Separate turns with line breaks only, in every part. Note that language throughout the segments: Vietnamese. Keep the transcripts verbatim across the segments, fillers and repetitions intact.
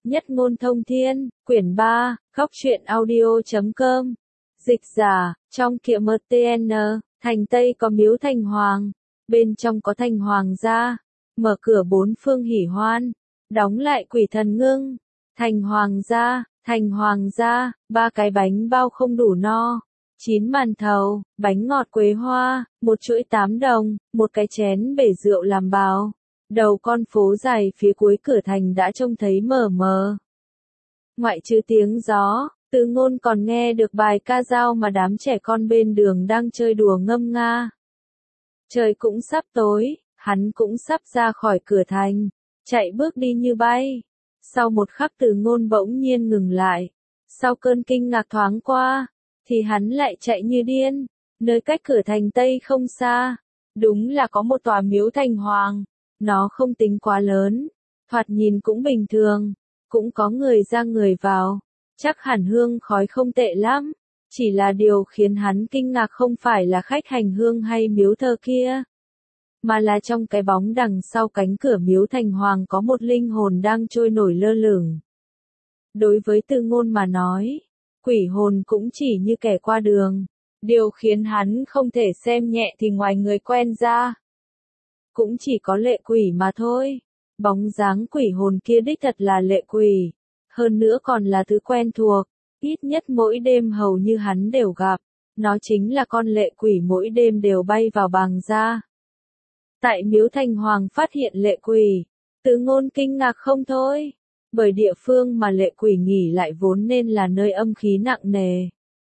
Nhất ngôn thông thiên, quyển ba, góc truyện audio chấm com. Dịch giả, trong Kiệu em tê en, thành Tây có miếu thành hoàng, bên trong có thành hoàng gia, mở cửa bốn phương hỉ hoan, đóng lại quỷ thần ngưng. Thành hoàng gia, thành hoàng gia, ba cái bánh bao không đủ no, chín màn thầu, bánh ngọt quế hoa, một chuỗi tám đồng, một cái chén bể rượu làm bào. Đầu con phố dài phía cuối cửa thành đã trông thấy mờ mờ. Ngoại trừ tiếng gió, Từ Ngôn còn nghe được bài ca dao mà đám trẻ con bên đường đang chơi đùa ngâm nga. Trời cũng sắp tối, hắn cũng sắp ra khỏi cửa thành, chạy bước đi như bay. Sau một khắc Từ Ngôn bỗng nhiên ngừng lại. Sau cơn kinh ngạc thoáng qua, thì hắn lại chạy như điên. Nơi cách cửa thành Tây không xa, đúng là có một tòa miếu thành hoàng. Nó không tính quá lớn, thoạt nhìn cũng bình thường, cũng có người ra người vào, chắc hẳn hương khói không tệ lắm, chỉ là điều khiến hắn kinh ngạc không phải là khách hành hương hay miếu thờ kia, mà là trong cái bóng đằng sau cánh cửa miếu thành hoàng có một linh hồn đang trôi nổi lơ lửng. Đối với Từ Ngôn mà nói, quỷ hồn cũng chỉ như kẻ qua đường, điều khiến hắn không thể xem nhẹ thì ngoài người quen ra, cũng chỉ có lệ quỷ mà thôi. Bóng dáng quỷ hồn kia đích thật là lệ quỷ, hơn nữa còn là thứ quen thuộc, ít nhất mỗi đêm hầu như hắn đều gặp, nó chính là con lệ quỷ mỗi đêm đều bay vào bàng gia. Tại miếu thành hoàng phát hiện lệ quỷ, Từ Ngôn kinh ngạc không thôi, bởi địa phương mà lệ quỷ nghỉ lại vốn nên là nơi âm khí nặng nề.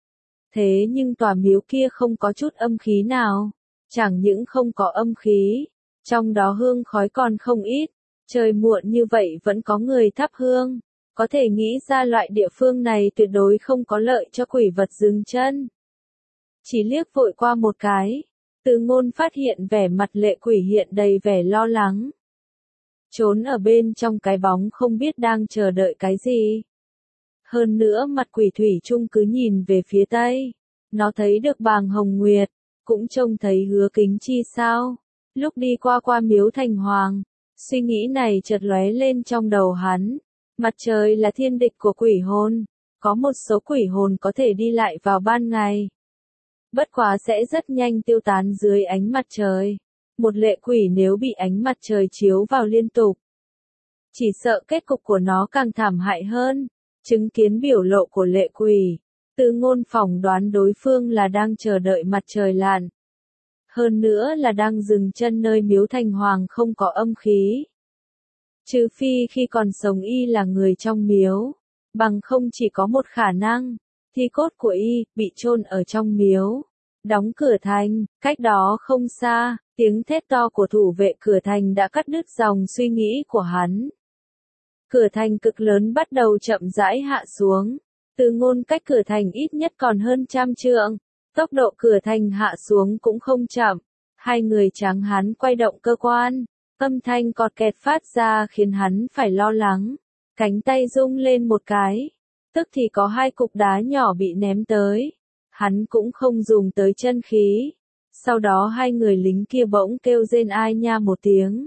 Thế nhưng tòa miếu kia không có chút âm khí nào, chẳng những không có âm khí, trong đó hương khói còn không ít, trời muộn như vậy vẫn có người thắp hương, có thể nghĩ ra loại địa phương này tuyệt đối không có lợi cho quỷ vật dừng chân. Chỉ liếc vội qua một cái, Từ Ngôn phát hiện vẻ mặt lệ quỷ hiện đầy vẻ lo lắng. Trốn ở bên trong cái bóng không biết đang chờ đợi cái gì. Hơn nữa mặt quỷ thủy chung cứ nhìn về phía Tây, nó thấy được bàng hồng nguyệt, cũng trông thấy Hứa Kính Chi sao. Lúc đi qua qua miếu thành hoàng, suy nghĩ này chợt lóe lên trong đầu hắn. Mặt trời là thiên địch của quỷ hồn, có một số quỷ hồn có thể đi lại vào ban ngày, bất quá sẽ rất nhanh tiêu tán dưới ánh mặt trời. Một lệ quỷ nếu bị ánh mặt trời chiếu vào liên tục, chỉ sợ kết cục của nó càng thảm hại hơn. Chứng kiến biểu lộ của lệ quỷ, Từ Ngôn phỏng đoán đối phương là đang chờ đợi mặt trời lặn. Hơn nữa là đang dừng chân nơi miếu thành hoàng không có âm khí. Trừ phi khi còn sống y là người trong miếu, bằng không chỉ có một khả năng, thi cốt của y bị chôn ở trong miếu. Đóng cửa thành, cách đó không xa, tiếng thét to của thủ vệ cửa thành đã cắt đứt dòng suy nghĩ của hắn. Cửa thành cực lớn bắt đầu chậm rãi hạ xuống. Từ Ngôn cách cửa thành ít nhất còn hơn trăm trượng. Tốc độ cửa thành hạ xuống cũng không chậm. Hai người tráng hán quay động cơ quan. Âm thanh cọt kẹt phát ra khiến hắn phải lo lắng. Cánh tay rung lên một cái. Tức thì có hai cục đá nhỏ bị ném tới. Hắn cũng không dùng tới chân khí. Sau đó hai người lính kia bỗng kêu rên ai nha một tiếng.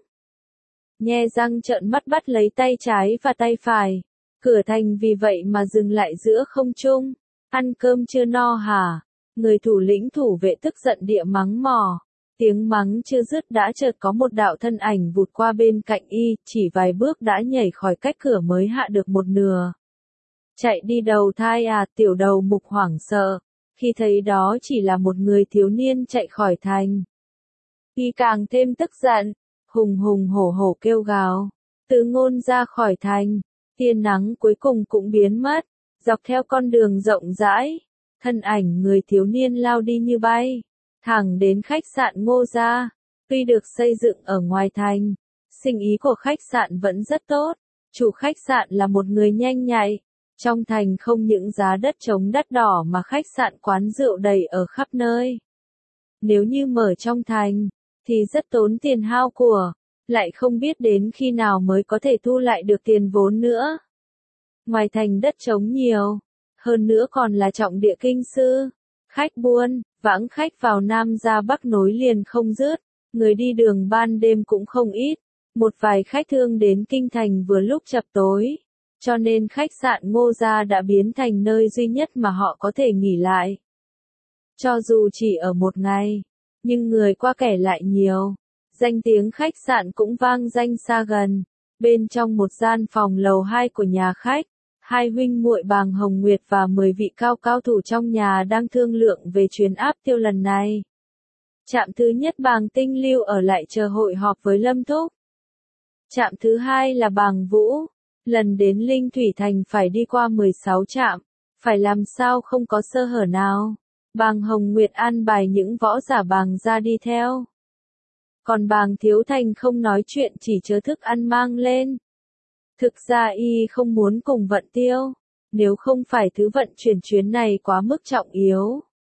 Nhe răng trợn mắt bắt lấy tay trái và tay phải. Cửa thành vì vậy mà dừng lại giữa không trung. Ăn cơm chưa no hả? Người thủ lĩnh thủ vệ tức giận địa mắng mỏ. Tiếng mắng chưa dứt đã chợt có một đạo thân ảnh vụt qua bên cạnh y, chỉ vài bước đã nhảy khỏi cách cửa mới hạ được một nửa. Chạy đi đầu thai à? Tiểu đầu mục hoảng sợ, khi thấy đó chỉ là một người thiếu niên chạy khỏi thành. Y càng thêm tức giận, hùng hùng hổ hổ kêu gào. Từ Ngôn ra khỏi thành, tia nắng cuối cùng cũng biến mất, dọc theo con đường rộng rãi, thân ảnh người thiếu niên lao đi như bay, thẳng đến khách sạn Ngô Gia. Tuy được xây dựng ở ngoài thành, sinh ý của khách sạn vẫn rất tốt, chủ khách sạn là một người nhanh nhạy. Trong thành không những giá đất trống đắt đỏ mà khách sạn quán rượu đầy ở khắp nơi. Nếu như mở trong thành, thì rất tốn tiền hao của, lại không biết đến khi nào mới có thể thu lại được tiền vốn nữa. Ngoài thành đất trống nhiều, hơn nữa còn là trọng địa kinh sư, khách buôn, vãng khách vào Nam ra Bắc nối liền không dứt, người đi đường ban đêm cũng không ít, một vài khách thương đến kinh thành vừa lúc chập tối, cho nên khách sạn Ngô Gia đã biến thành nơi duy nhất mà họ có thể nghỉ lại. Cho dù chỉ ở một ngày, nhưng người qua kẻ lại nhiều. Danh tiếng khách sạn cũng vang danh xa gần. Bên trong một gian phòng lầu hai của nhà khách, hai huynh muội Bàng Hồng Nguyệt và mười vị cao cao thủ trong nhà đang thương lượng về chuyến áp tiêu lần này. Trạm thứ nhất Bàng Tinh Lưu ở lại chờ hội họp với Lâm Thúc. Trạm thứ hai là Bàng Vũ. Lần đến Linh Thủy Thành phải đi qua mười sáu trạm, phải làm sao không có sơ hở nào. Bàng Hồng Nguyệt an bài những võ giả Bàng gia đi theo. Còn Bàng Thiếu Thành không nói chuyện, chỉ chớ thức ăn mang lên. Thực ra y không muốn cùng Vận Tiêu, nếu không phải thứ vận chuyển chuyến này quá mức trọng yếu,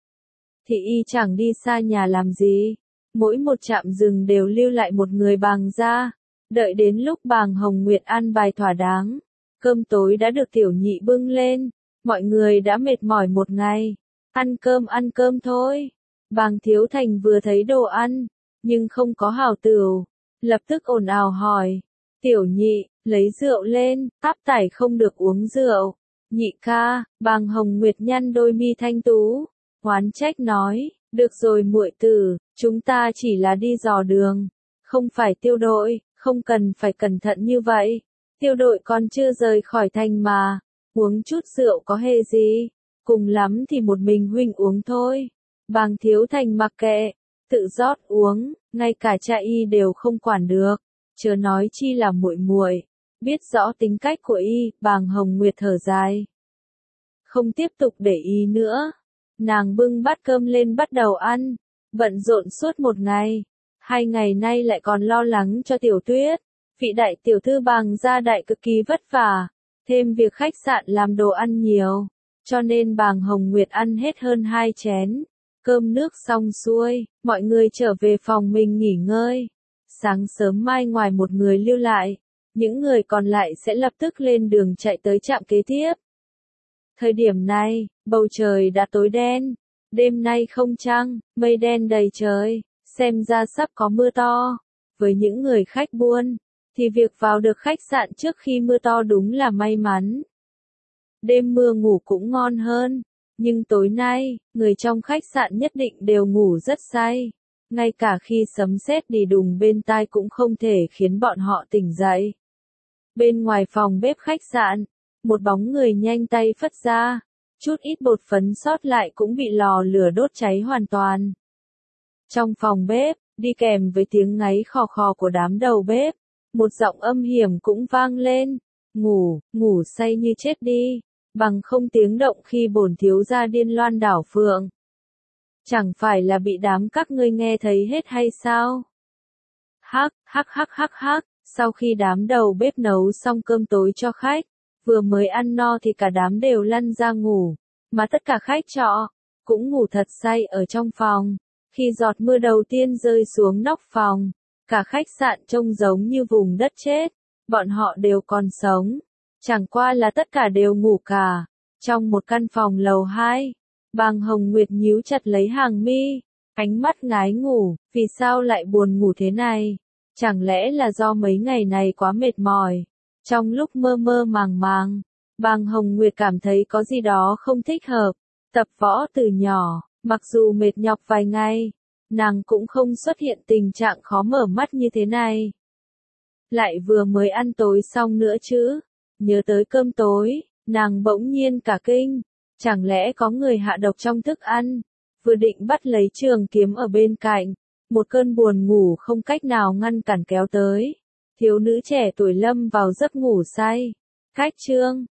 thì y chẳng đi xa nhà làm gì. Mỗi một trạm dừng đều lưu lại một người Bàng gia. Đợi đến lúc Bàng Hồng Nguyệt an bài thỏa đáng, cơm tối đã được tiểu nhị bưng lên. Mọi người đã mệt mỏi một ngày, ăn cơm ăn cơm thôi. Bàng Thiếu Thành vừa thấy đồ ăn, nhưng không có hảo tửu, lập tức ồn ào hỏi, tiểu nhị, lấy rượu lên, áp tải không được uống rượu. Nhị ca, Bàng Hồng Nguyệt nhăn đôi mi thanh tú, oán trách nói, được rồi muội tử, chúng ta chỉ là đi dò đường, không phải tiêu đội, không cần phải cẩn thận như vậy. Tiêu đội còn chưa rời khỏi thành mà, uống chút rượu có hề gì, cùng lắm thì một mình huynh uống thôi. Bàng Thiếu Thành mặc kệ, tự rót uống, ngay cả cha y đều không quản được, chớ nói chi là muội muội. Biết rõ tính cách của y, Bàng Hồng Nguyệt thở dài, không tiếp tục để ý nữa. Nàng bưng bát cơm lên bắt đầu ăn, bận rộn suốt một ngày. Hai ngày nay lại còn lo lắng cho Tiểu Tuyết. Vị đại tiểu thư Bàng gia đại cực kỳ vất vả, thêm việc khách sạn làm đồ ăn nhiều, cho nên Bàng Hồng Nguyệt ăn hết hơn hai chén. Cơm nước xong xuôi, mọi người trở về phòng mình nghỉ ngơi. Sáng sớm mai ngoài một người lưu lại, những người còn lại sẽ lập tức lên đường chạy tới trạm kế tiếp. Thời điểm này, bầu trời đã tối đen, đêm nay không trăng, mây đen đầy trời, xem ra sắp có mưa to. Với những người khách buôn, thì việc vào được khách sạn trước khi mưa to đúng là may mắn. Đêm mưa ngủ cũng ngon hơn, nhưng tối nay, người trong khách sạn nhất định đều ngủ rất say. Ngay cả khi sấm sét đi đùng bên tai cũng không thể khiến bọn họ tỉnh dậy. Bên ngoài phòng bếp khách sạn, một bóng người nhanh tay phất ra, chút ít bột phấn sót lại cũng bị lò lửa đốt cháy hoàn toàn. Trong phòng bếp, đi kèm với tiếng ngáy khò khò của đám đầu bếp, một giọng âm hiểm cũng vang lên, ngủ, ngủ say như chết đi, bằng không tiếng động khi bổn thiếu gia điên loan đảo phượng. Chẳng phải là bị đám các ngươi nghe thấy hết hay sao? Hắc, hắc hắc hắc hắc, sau khi đám đầu bếp nấu xong cơm tối cho khách, vừa mới ăn no thì cả đám đều lăn ra ngủ, mà tất cả khách trọ cũng ngủ thật say ở trong phòng. Khi giọt mưa đầu tiên rơi xuống nóc phòng, cả khách sạn trông giống như vùng đất chết, bọn họ đều còn sống, chẳng qua là tất cả đều ngủ cả. Trong một căn phòng lầu hai, Bàng Hồng Nguyệt nhíu chặt lấy hàng mi, ánh mắt ngái ngủ, vì sao lại buồn ngủ thế này? Chẳng lẽ là do mấy ngày này quá mệt mỏi? Trong lúc mơ mơ màng màng, Bàng Hồng Nguyệt cảm thấy có gì đó không thích hợp. Tập võ từ nhỏ, mặc dù mệt nhọc vài ngày, nàng cũng không xuất hiện tình trạng khó mở mắt như thế này. Lại vừa mới ăn tối xong nữa chứ. Nhớ tới cơm tối, nàng bỗng nhiên cả kinh. Chẳng lẽ có người hạ độc trong thức ăn? Vừa định bắt lấy trường kiếm ở bên cạnh, một cơn buồn ngủ không cách nào ngăn cản kéo tới. Thiếu nữ trẻ tuổi lâm vào giấc ngủ say. Cách chương